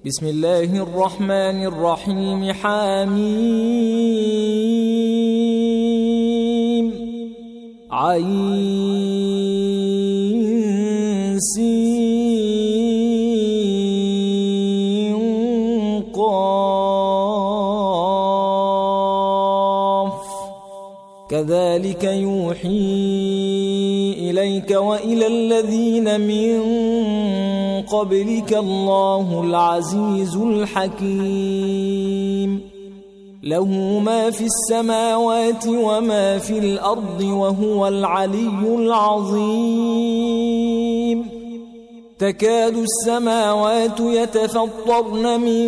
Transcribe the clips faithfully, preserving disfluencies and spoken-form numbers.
بسم الله الرحمن الرحيم. حميم عين سين قاف كذلك يوحي إليك وإلى الذين من قبلك الله العزيز الحكيم. له ما في السماوات وما في الأرض وهو العلي العظيم. تكاد السماوات يتفطرن من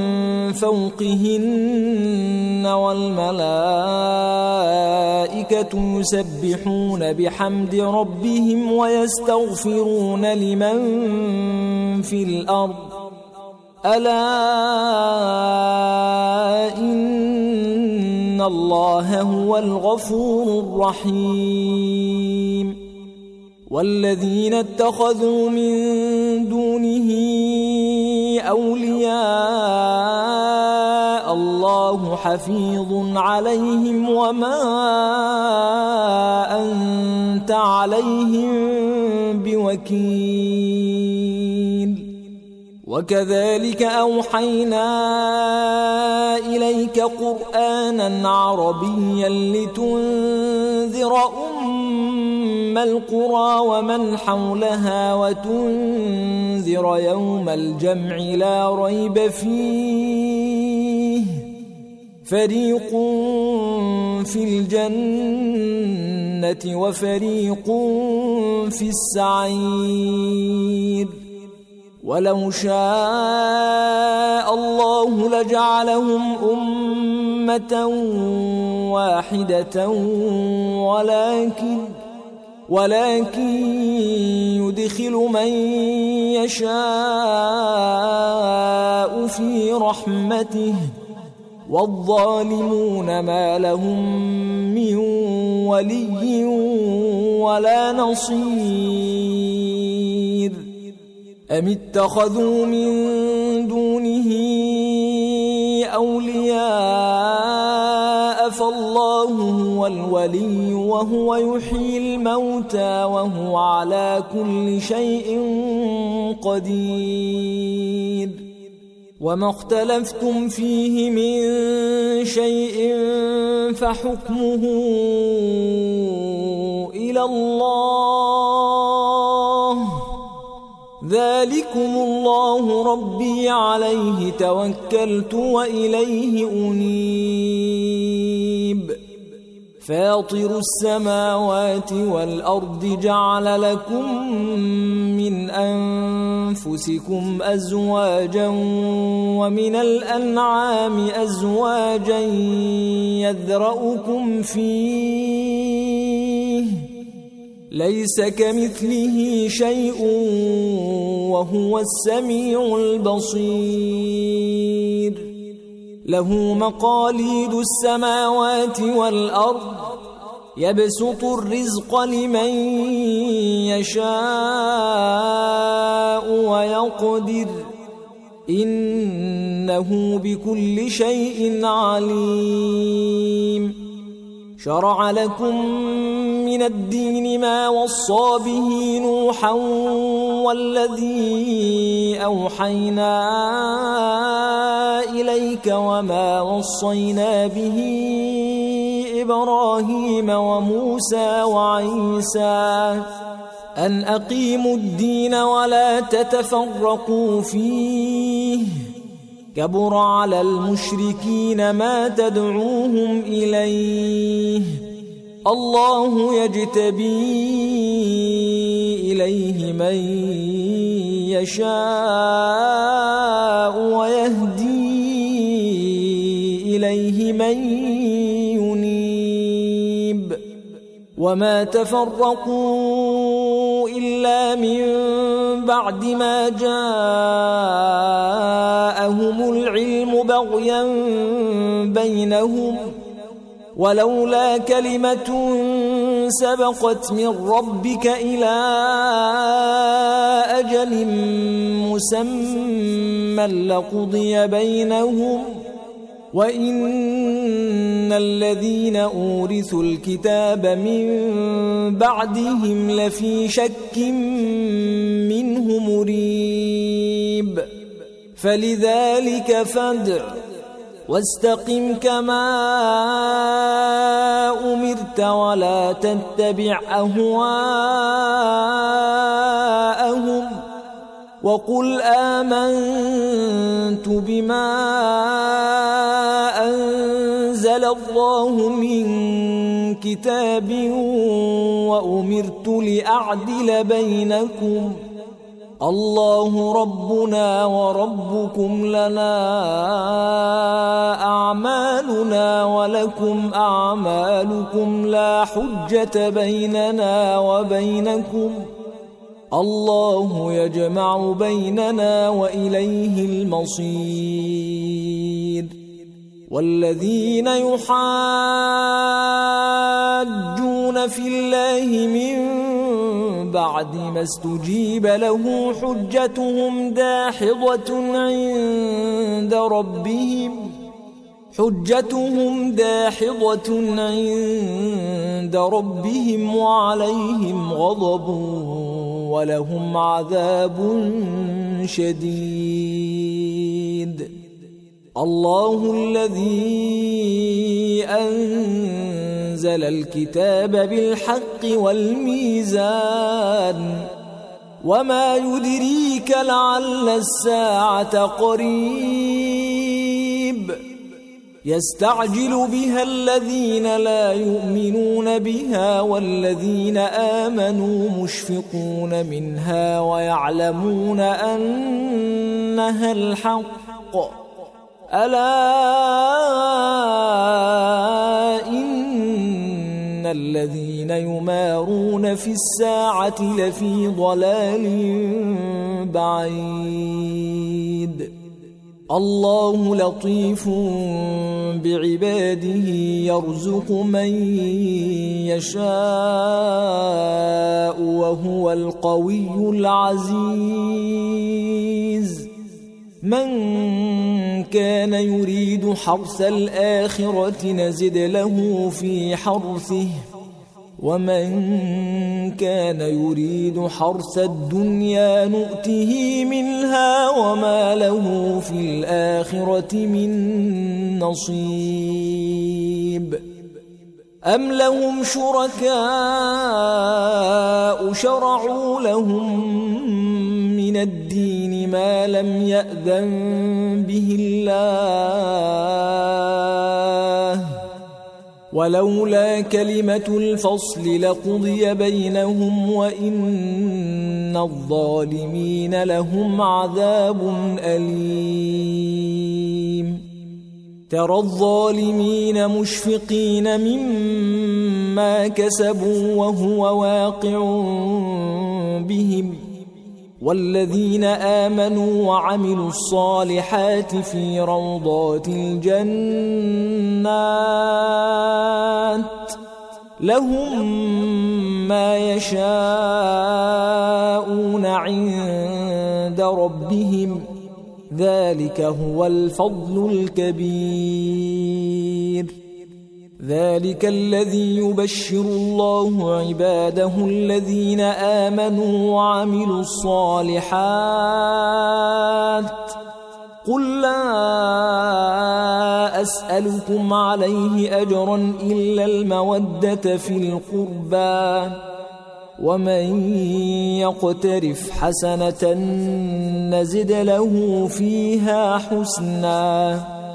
فوقهن والملائكة يسبحون بحمد ربهم ويستغفرون لمن في الأرض ألا إن الله هو الغفور الرحيم. والذين اتخذوا من دونه أولياء الله حفيظ عليهم وما أنت عليهم بوكيل. وكذلك أوحينا إليك قرآنا عربيا لتنذر أم القرى ومن حولها وتنذر يوم الجمع لا ريب فيه فريق في الجنة وفريق في السعير. ولو شاء الله لجعلهم أمة واحدة ولكن ولكن يدخل من يشاء في رحمته والظالمون ما لهم من ولي ولا نصير. أم اتخذوا من دونه أولياء فالله هو الولي وهو يحيي الموتى وهو على كل شيء قدير. وما اختلفتم فيه من شيء فحكمه إلى الله ذلكم الله ربي عليه توكلت وإليه أنيب. فاطر السماوات والأرض جعل لكم من أنفسكم أزواجا ومن الأنعام أزواجا يذرأكم فيه ليس كمثله شيء وهو السميع البصير. له مقاليد السماوات والأرض يبسط الرزق لمن يشاء ويقدر إنه بكل شيء عليم. شرع لكم من الدين ما وصى به نوحا والذي أوحينا إليك وما وصينا به إبراهيم وموسى وعيسى أن أقيموا الدين ولا تتفرقوا فيه كبر على المشركين ما تدعوهم إليه الله يجتبي إليه من يشاء ويهدي إليه من ينيب. وما تفرقوا إلا من بعد ما جاءهم العلم بغيا بينهم ولولا كلمة سبقت من ربك إلى أجل مسمى لقضي بينهم وإن الذين أورثوا الكتاب من بعدهم لفي شك منه مريب فلذلك فادع واستقم كما أمرت ولا تتبع أهواءهم وقل آمنت بما أنزل الله من كتاب وأمرت لأعدل بينكم الله ربنا وربكم لنا أعمالنا ولكم أعمالكم لا حجة بيننا وبينكم الله يجمع بيننا وإليه المصير والذين يحاجون في الله من بعد ما استجيب له حجتهم داحضة عند ربهم حجتهم داحضة عند ربهم وعليهم غضب ولهم عذاب شديد الله الذي أنزل الكتاب بالحق والميزان وما يدريك لعل الساعة قريب يستعجل بها الذين لا يؤمنون بها والذين آمنوا مشفقون منها ويعلمون أنها الحق ألا إن الذين يمارون في الساعة لفي ضلال بعيد الله لطيف بعباده يرزق من يشاء وهو القوي العزيز من كان يريد حرث الآخرة نزد له في حرثه ومن كان يريد حرث الدنيا نؤته منها وما له في الآخرة من نصيب أم لهم شركاء شرعوا لهم من الدين ما لم يأذن به الله ولولا كلمة الفصل لقضي بينهم وإن الظالمين لهم عذاب أليم ترى الظالمين مشفقين مما كسبوا وهو واقع بهم والذين آمنوا وعملوا الصالحات في روضات الجنات لهم ما يشاءون عند ربهم ذلك هو الفضل الكبير ذلك الذي يبشر الله عباده الذين آمنوا وعملوا الصالحات قل لا أسألكم عليه أجرا إلا المودة في القربى ومن يقترف حسنة نزد له فيها حسنا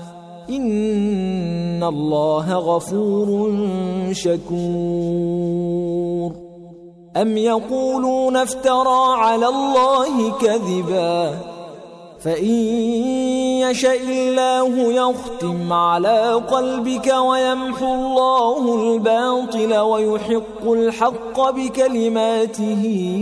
إن الله غفور شكور أم يقولون افترى على الله كذبا فإن يشاء الله يختم على قلبك ويمحو الله الباطل ويحق الحق بكلماته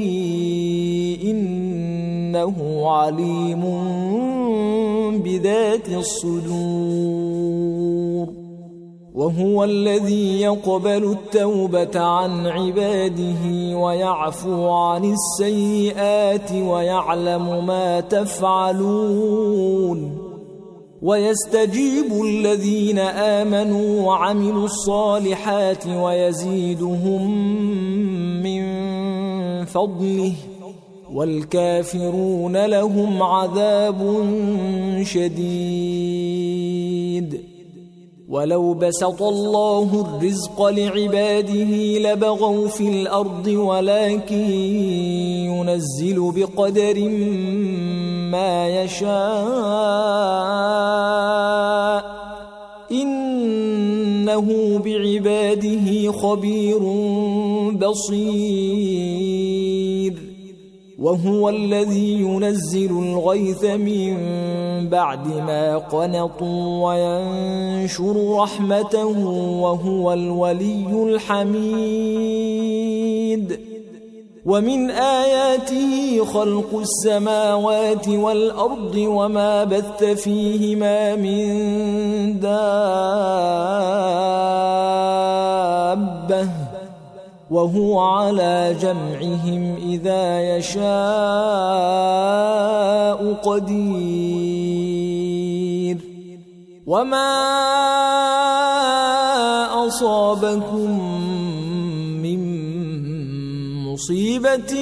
إنه عليم بذات الصدور وهو الذي يقبل التوبة عن عباده ويعفو عن السيئات ويعلم ما تفعلون ويستجيب الذين آمنوا وعملوا الصالحات ويزيدهم من فضله والكافرون لهم عذاب شديد. ولو بسط الله الرزق لعباده لبغوا في الأرض ولكن ينزل بقدر ما يشاء إنه بعباده خبير بصير. وهو الذي ينزل الغيث من بعد ما قنطوا وينشر رحمته وهو الولي الحميد. ومن آياته خلق السماوات والأرض وما بث فيهما من دابة وهو على جمعهم إذا يشاء قدير. وما أصابكم من مصيبة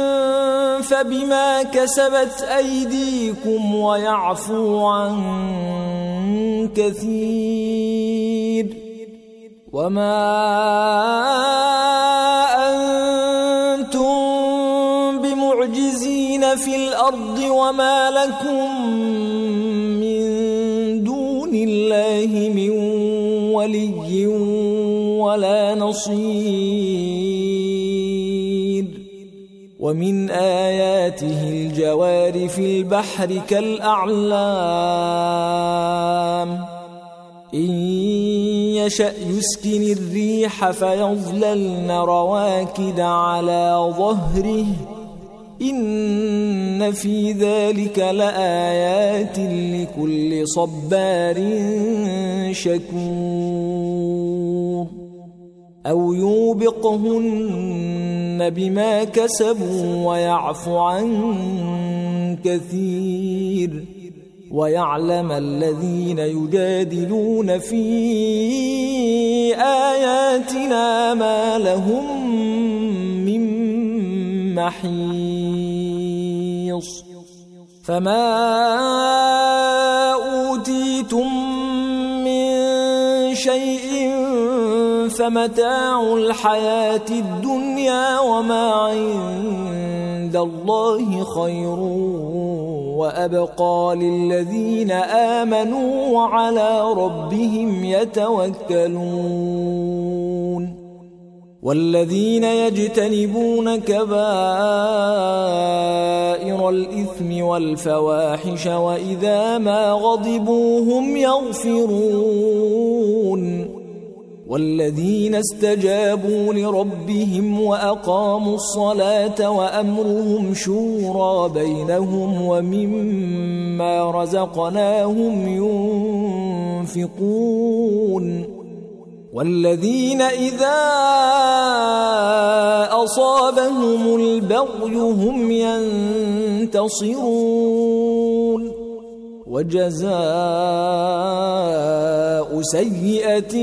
فبما كسبت أيديكم ويعفو عن كثير. وما أنتم بمعجزين في الأرض وما لكم من دون الله من ولي ولا نصير. ومن آياته الجوار في البحر كالأعلام إن يشأ يسكن الريح فيظللن رواكد على ظهره إن في ذلك لآيات لكل صبار شكور. أو يوبقهن بما كسبوا ويعفو عن كثير ويعلم الذين يجادلون في آياتنا ما لهم من محيص. فما أوتيتم من شيء فمتاع الحياة الدنيا وما عند الله خير وأبقى للذين آمنوا وعلى ربهم يتوكلون. والذين يجتنبون كبائر الإثم والفواحش وإذا ما غضبوا هم يغفرون. والذين استجابوا لربهم وأقاموا الصلاة وأمرهم شورى بينهم ومما رزقناهم ينفقون. والذين إذا أصابهم البغي هم ينتصرون. وجزاء سيئة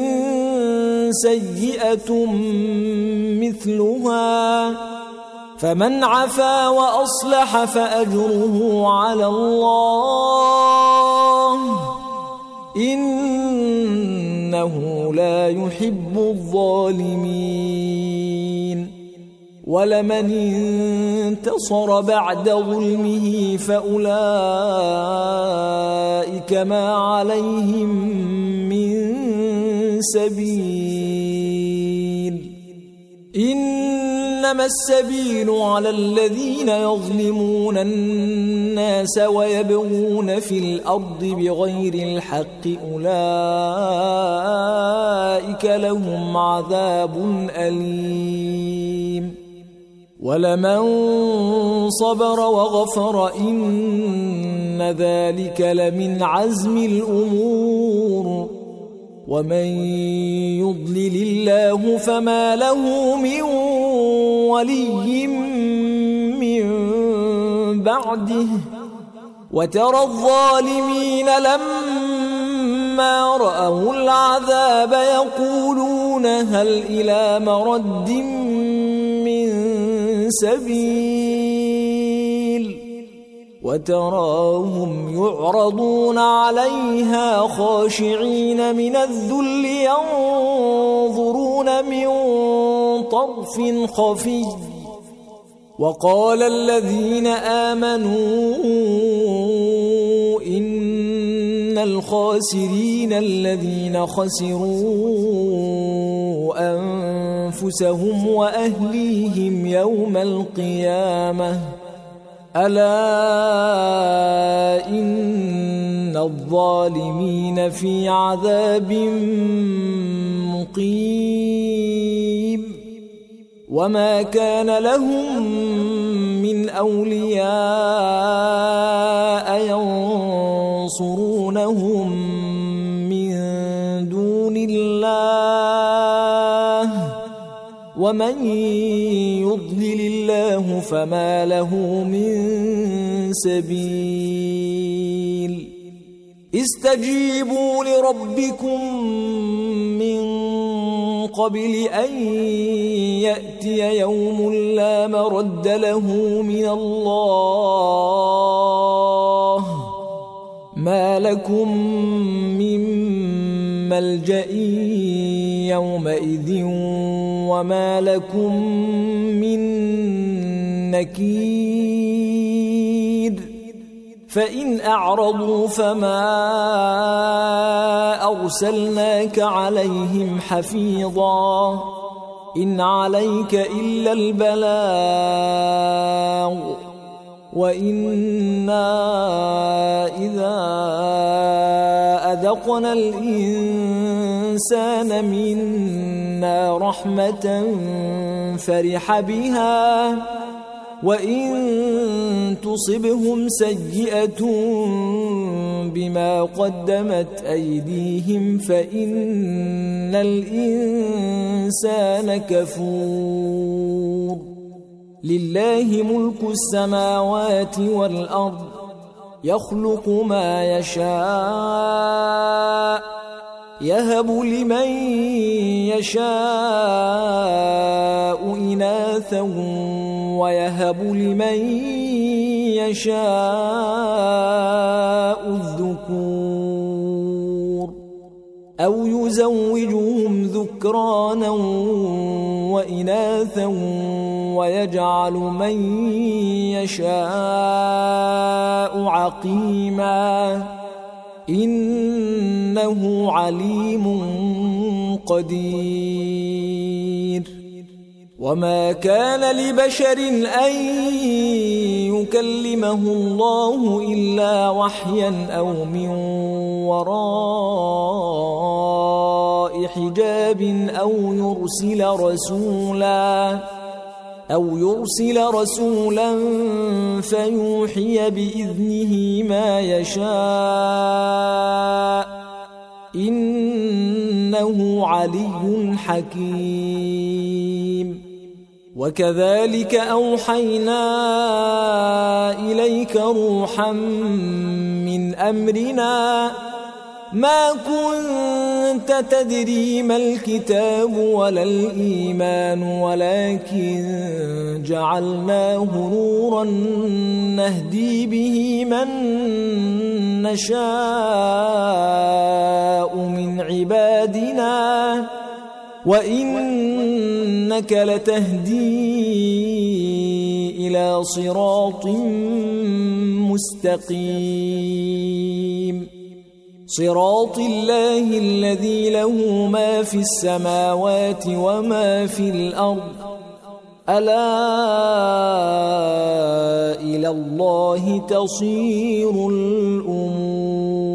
سيئة مثلها فمن عفا وأصلح فأجره على الله إنه لا يحب الظالمين. ولمن انتصر بعد ظلمه فأولئك ما عليهم من سبيل. إنما السبيل على الذين يظلمون الناس ويبغون في الأرض بغير الحق أولئك لهم عذاب أليم. ولمن صبر وغفر إن ذلك لمن عزم الأمور. ومن يضلل الله فما له من ولي من بعده وترى الظالمين لما رأوا العذاب يقولون هل إلى مرد من سبيل وتراهم يعرضون عليها خاشعين من الذل ينظرون من طرف خفي وقال الذين آمنوا إن الخاسرين الذين خسروا أنفسهم وأهليهم يوم القيامة ألا إن الظالمين في عذاب مقيم وما كان لهم من أولياء ينصرونهم من دون الله ومن يضلل الله فما له من سبيل استجيبوا لربكم من قبل أن يأتي يوم لا مرد له من الله ما لكم من ملجأ يومئذ وما لكم من نكير فإن أعرضوا فما أرسلناك عليهم حفيظا إن عليك إلا البلاغ وإنا إذا أذقنا الإنسان منا رحمة فرح بها وإن تصبهم سيئة بما قدمت أيديهم فإن الإنسان كفور لله ملك السماوات والأرض يخلق ما يشاء يهب لمن يشاء إناثا ويهب لمن يشاء الذكور أو يزوجهم ذكرانا وإناثا ويجعل من يشاء عقيما إنه عليم قدير وما كان لبشر أن يكلمه الله إلا وحيا أو من وراء حجاب أو يرسل رسولا أو يرسل رسولا فيوحي بإذنه ما يشاء إنه علي حكيم وكذلك أوحينا إليك روحا من أمرنا ما كنت تدري ما الكتاب ولا الإيمان ولكن جعلناه نورا نهدي به من نشاء من عبادنا وإنك لتهدي إلى صراط مستقيم صراط الله الذي له ما في السماوات وما في الأرض ألا إلى الله تصير الأمور